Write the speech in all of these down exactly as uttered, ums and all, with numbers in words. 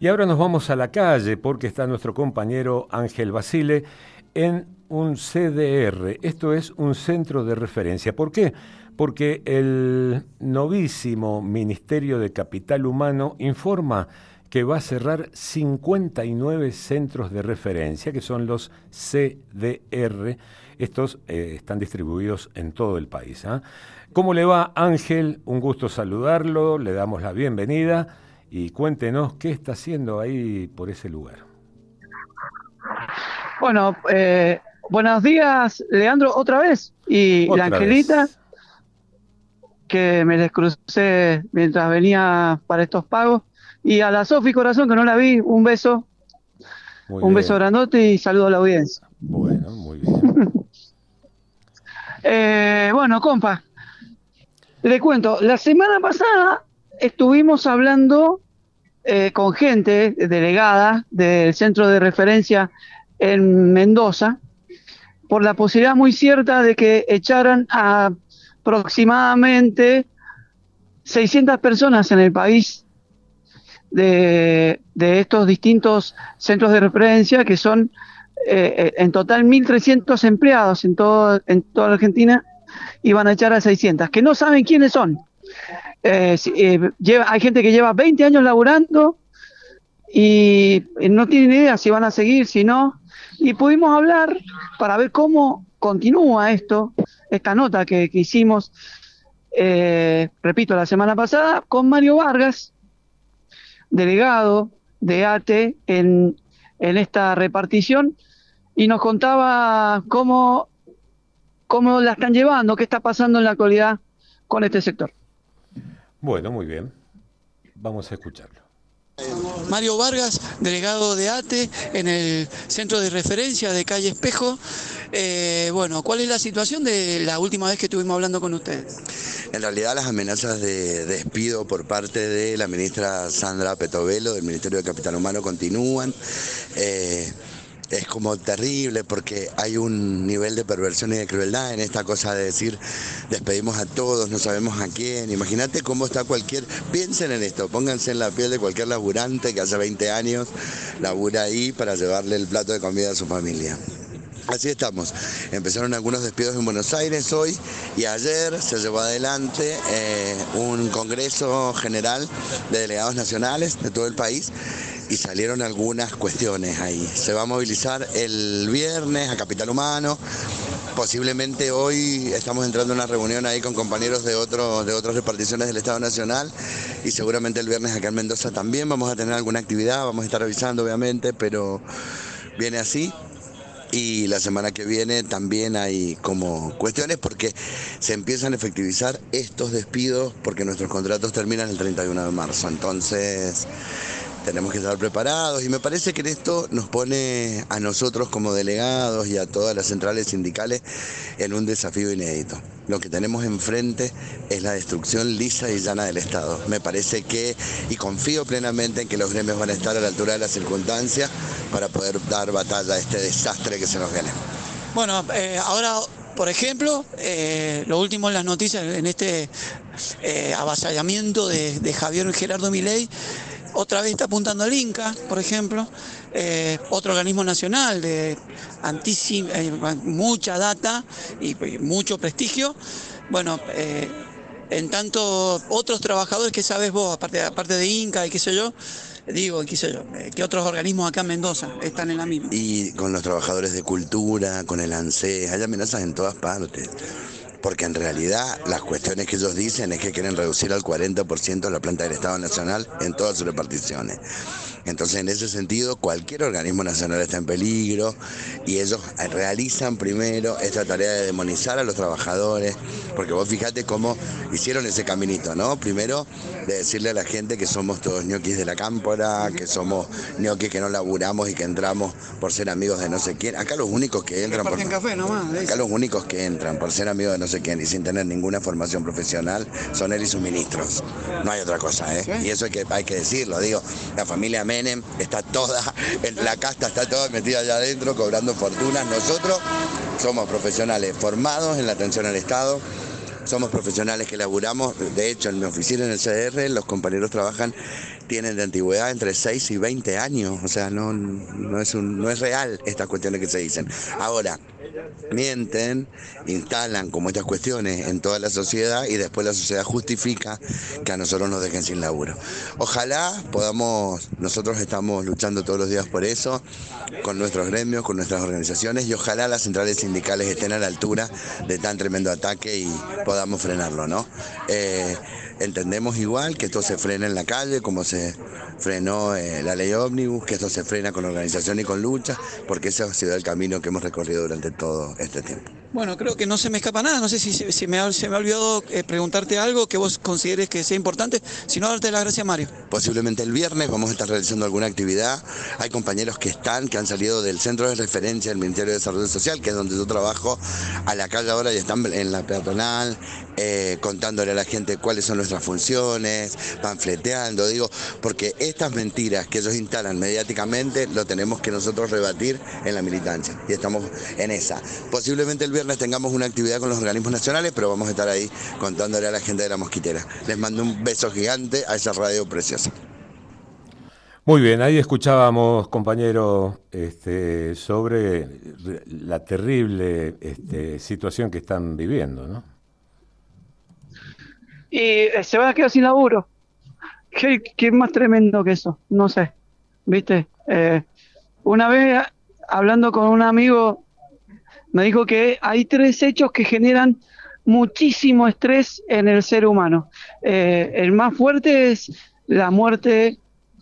Y ahora nos vamos a la calle porque está nuestro compañero Ángel Basile en un C D R. Esto es un centro de referencia. ¿Por qué? Porque el novísimo Ministerio de Capital Humano informa que va a cerrar cincuenta y nueve centros de referencia, que son los C D R. Estos eh, están distribuidos en todo el país, ¿eh? ¿Cómo le va, Ángel? Un gusto saludarlo, le damos la bienvenida y cuéntenos qué está haciendo ahí por ese lugar. Bueno, eh, buenos días, Leandro, otra vez. Y Otra la Angelita, vez. que me les crucé mientras venía para estos pagos. Y a la Sofi Corazón, que no la vi, un beso. Muy un bien. beso grandote y saludo a la audiencia. Bueno, muy bien. eh, bueno, compa, le cuento, la semana pasada estuvimos hablando eh, con gente delegada del centro de referencia en Mendoza por la posibilidad muy cierta de que echaran a aproximadamente seiscientas personas en el país de, de estos distintos centros de referencia, que son eh, en total mil trescientos empleados en, todo, en toda la Argentina, y van a echar a seiscientas, que no saben quiénes son. Eh, eh, lleva, hay gente que lleva veinte años laburando y no tienen idea si van a seguir, si no. Y pudimos hablar para ver cómo continúa esto, esta nota que, que hicimos, eh, repito, la semana pasada, con Mario Vargas, delegado de A T E en, en esta repartición, y nos contaba cómo, cómo la están llevando, qué está pasando en la actualidad con este sector. Bueno, muy bien. Vamos a escucharlo. Mario Vargas, delegado de A T E en el centro de referencia de calle Espejo. Eh, bueno, ¿cuál es la situación de la última vez que estuvimos hablando con ustedes? En realidad las amenazas de despido por parte de la ministra Sandra Petovelo del Ministerio de Capital Humano continúan. Eh, Es como terrible porque hay un nivel de perversión y de crueldad en esta cosa de decir despedimos a todos, no sabemos a quién. Imagínate cómo está cualquier, piensen en esto, pónganse en la piel de cualquier laburante que hace veinte años labura ahí para llevarle el plato de comida a su familia. Así estamos. Empezaron algunos despidos en Buenos Aires hoy y ayer se llevó adelante eh, un congreso general de delegados nacionales de todo el país y salieron algunas cuestiones ahí. Se va a movilizar el viernes a Capital Humano. Posiblemente hoy estamos entrando en una reunión ahí con compañeros de, otro, de otras reparticiones del Estado Nacional y seguramente el viernes acá en Mendoza también vamos a tener alguna actividad, vamos a estar avisando obviamente, pero viene así. Y la semana que viene también hay como cuestiones porque se empiezan a efectivizar estos despidos porque nuestros contratos terminan el treinta y uno de marzo. Entonces tenemos que estar preparados y me parece que en esto nos pone a nosotros como delegados y a todas las centrales sindicales en un desafío inédito. Lo que tenemos enfrente es la destrucción lisa y llana del Estado. Me parece que, y confío plenamente en que los gremios van a estar a la altura de las circunstancias para poder dar batalla a este desastre que se nos viene. Bueno, eh, ahora, por ejemplo, eh, lo último en las noticias, en este eh, avasallamiento de, de Javier Gerardo Milei, otra vez está apuntando al Inca, por ejemplo, eh, otro organismo nacional de antísima, eh, mucha data y, y mucho prestigio. Bueno, eh, en tanto otros trabajadores que sabes vos, aparte, aparte de Inca y qué sé yo, digo, qué sé yo, eh, que otros organismos acá en Mendoza están en la misma. Y con los trabajadores de cultura, con el ANSES, hay amenazas en todas partes. Porque en realidad las cuestiones que ellos dicen es que quieren reducir al cuarenta por ciento la planta del Estado Nacional en todas sus reparticiones. Entonces, en ese sentido, cualquier organismo nacional está en peligro y ellos realizan primero esta tarea de demonizar a los trabajadores, porque vos fijate cómo hicieron ese caminito, ¿no? Primero, de decirle a la gente que somos todos ñoquis de la cámpora, que somos ñoquis que no laburamos y que entramos por ser amigos de no sé quién. Acá los únicos que entran por... café nomás, Acá los únicos que entran por ser amigos de no sé quién y sin tener ninguna formación profesional son él y sus ministros. No hay otra cosa, ¿eh? ¿Sí? Y eso hay que, hay que decirlo, digo, la familia Menem está toda, la casta está toda metida allá adentro cobrando fortunas. Nosotros somos profesionales formados en la atención al Estado, somos profesionales que laburamos. De hecho, en mi oficina en el C D R, los compañeros trabajan, tienen de antigüedad entre seis y veinte años. O sea, no, no, es, un, no es real estas cuestiones que se dicen. Ahora, mienten, instalan como estas cuestiones en toda la sociedad y después la sociedad justifica que a nosotros nos dejen sin laburo. Ojalá podamos, nosotros estamos luchando todos los días por eso, con nuestros gremios, con nuestras organizaciones, y ojalá las centrales sindicales estén a la altura de tan tremendo ataque y podamos frenarlo, ¿no? Eh, entendemos igual que esto se frena en la calle, como se frenó eh, la ley ómnibus, que esto se frena con organización y con lucha, porque ese ha sido el camino que hemos recorrido durante todo este tiempo. Bueno, creo que no se me escapa nada, no sé si, si me, ha, se me ha olvidado eh, preguntarte algo que vos consideres que sea importante, si no, darte las gracias, Mario. Posiblemente el viernes vamos a estar realizando alguna actividad, hay compañeros que están, que han salido del centro de referencia del Ministerio de Desarrollo Social, que es donde yo trabajo, a la calle ahora y están en la peatonal, eh, contándole a la gente cuáles son nuestras funciones, panfleteando, digo, porque estas mentiras que ellos instalan mediáticamente lo tenemos que nosotros rebatir en la militancia, y estamos en esa. Posiblemente el viernes tengamos una actividad con los organismos nacionales, pero vamos a estar ahí contándole a la gente de La Mosquitera. Les mando un beso gigante a esa radio preciosa. Muy bien, ahí escuchábamos, compañero, este, sobre la terrible este, situación que están viviendo, ¿no? Y eh, se van a quedar sin laburo. ¿Qué, qué más tremendo que eso? No sé, ¿viste? Eh, una vez, hablando con un amigo, me dijo que hay tres hechos que generan muchísimo estrés en el ser humano. Eh, el más fuerte es la muerte.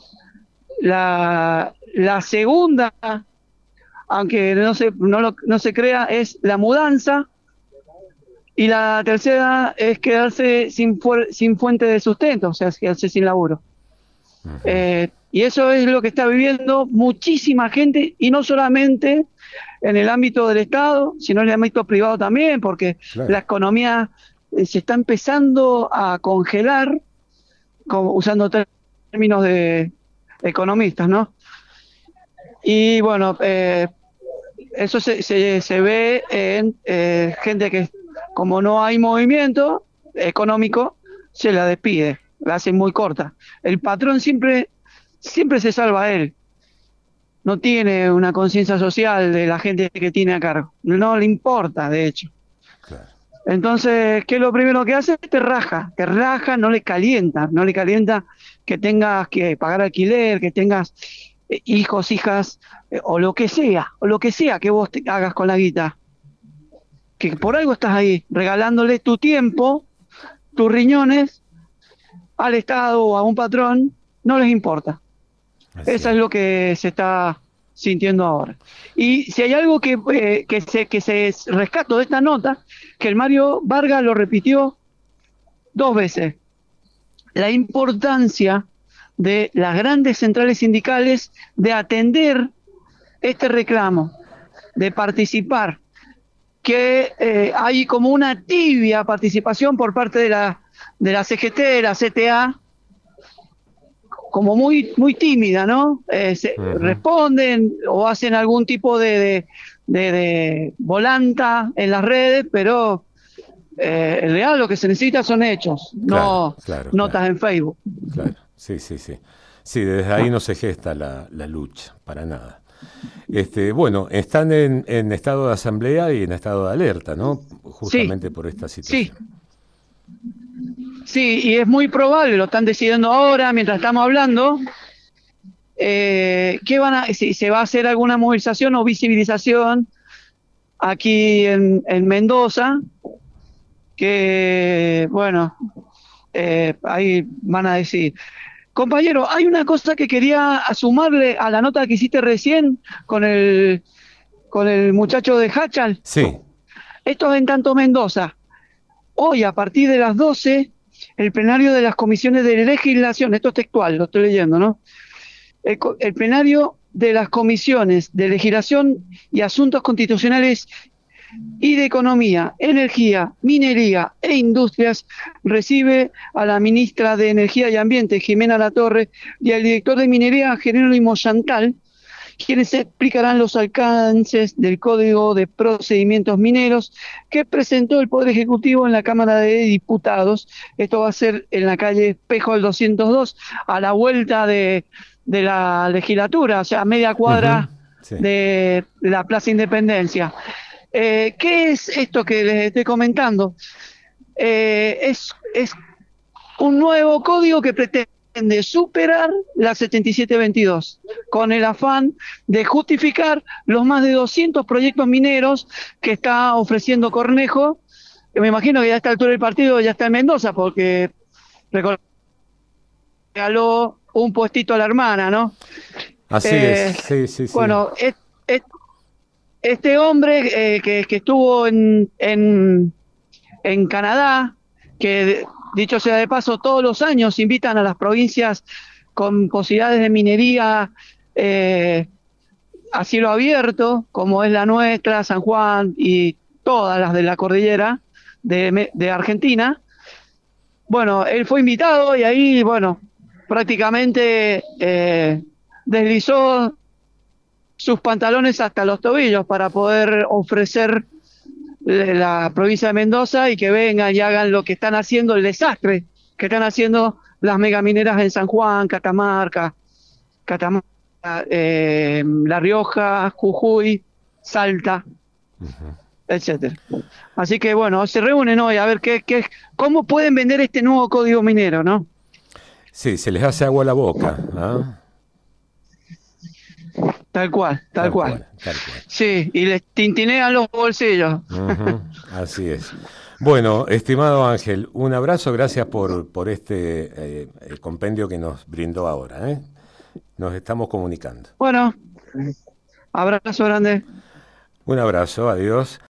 La, la segunda, aunque no se, no, lo, no se crea, es la mudanza. Y la tercera es quedarse sin, fu- sin fuente de sustento, o sea, quedarse sin laburo. Uh-huh. Eh, y eso es lo que está viviendo muchísima gente, y no solamente en el ámbito del Estado, sino en el ámbito privado también, porque claro, la economía eh, se está empezando a congelar, como, usando términos de economistas, ¿no? Y bueno, eh, eso se, se, se ve en eh, gente que, como no hay movimiento económico, se la despide, la hacen muy corta. El patrón siempre, siempre se salva a él. No tiene una conciencia social de la gente que tiene a cargo. No le importa, de hecho. Claro. Entonces, ¿qué es lo primero que hace? Te raja, te raja, no le calienta, no le calienta que tengas que pagar alquiler, que tengas eh, hijos, hijas, eh, o lo que sea, o lo que sea que vos te hagas con la guita. Que por algo estás ahí, regalándole tu tiempo, tus riñones, al Estado o a un patrón, no les importa. Así. Eso es lo que se está sintiendo ahora. Y si hay algo que, eh, que, se, que se rescato de esta nota, que el Mario Vargas lo repitió dos veces, la importancia de las grandes centrales sindicales de atender este reclamo, de participar, que eh, hay como una tibia participación por parte de la, de la C G T, de la C T A, como muy muy tímida, ¿no? Eh, se, uh-huh. Responden o hacen algún tipo de, de, de, de volanta en las redes, pero eh, en realidad lo que se necesita son hechos, claro, no claro, notas claro. en Facebook. Claro, sí, sí, sí. Sí, desde ahí no se gesta la, la lucha, para nada. Este, bueno, están en, en estado de asamblea y en estado de alerta, ¿no? Justamente sí, por esta situación. Sí. Sí, y es muy probable, lo están decidiendo ahora, mientras estamos hablando, eh, que van a, si se va a hacer alguna movilización o visibilización aquí en, en Mendoza, que, bueno, eh, ahí van a decir. Compañero, hay una cosa que quería sumarle a la nota que hiciste recién con el, con el muchacho de Hachal. Sí. Esto es en tanto Mendoza. Hoy, a partir de las doce, el plenario de las comisiones de legislación, esto es textual, lo estoy leyendo, ¿no? El, el plenario de las comisiones de legislación y asuntos constitucionales y de economía, energía, minería e industrias recibe a la ministra de Energía y Ambiente, Jimena Latorre, y al director de minería, Jerónimo Chantal, quienes explicarán los alcances del Código de Procedimientos Mineros que presentó el Poder Ejecutivo en la Cámara de Diputados. Esto va a ser en la calle Espejo al doscientos dos, a la vuelta de, de la legislatura, o sea, a media cuadra uh-huh. sí. de la Plaza Independencia. Eh, ¿Qué es esto que les estoy comentando? Eh, es, es un nuevo código que pretende superar la setenta y siete veintidós, con el afán de justificar los más de doscientos proyectos mineros que está ofreciendo Cornejo, que me imagino que ya a esta altura del partido ya está en Mendoza, porque regaló un puestito a la hermana, ¿no? Así eh, es, sí, sí, sí. Bueno, es, es, este hombre eh, que, que estuvo en, en, en Canadá, que dicho sea de paso, todos los años invitan a las provincias con posibilidades de minería eh, a cielo abierto, como es la nuestra, San Juan y todas las de la cordillera de, de Argentina. Bueno, él fue invitado y ahí, bueno, prácticamente eh, deslizó sus pantalones hasta los tobillos para poder ofrecer la provincia de Mendoza y que vengan y hagan lo que están haciendo, el desastre que están haciendo las megamineras en San Juan, Catamarca, Catamarca eh, La Rioja, Jujuy, Salta, uh-huh. etcétera. Así que bueno, se reúnen hoy a ver qué, qué, cómo pueden vender este nuevo código minero, ¿no? Sí, se les hace agua a la boca, ¿ah? Tal cual, tal, tal cual. cual. Tal cual. Sí, y les tintinean los bolsillos. Uh-huh, así es. Bueno, estimado Ángel, un abrazo, gracias por, por este eh, compendio que nos brindó ahora, ¿eh? Nos estamos comunicando. Bueno, abrazo grande. Un abrazo, adiós.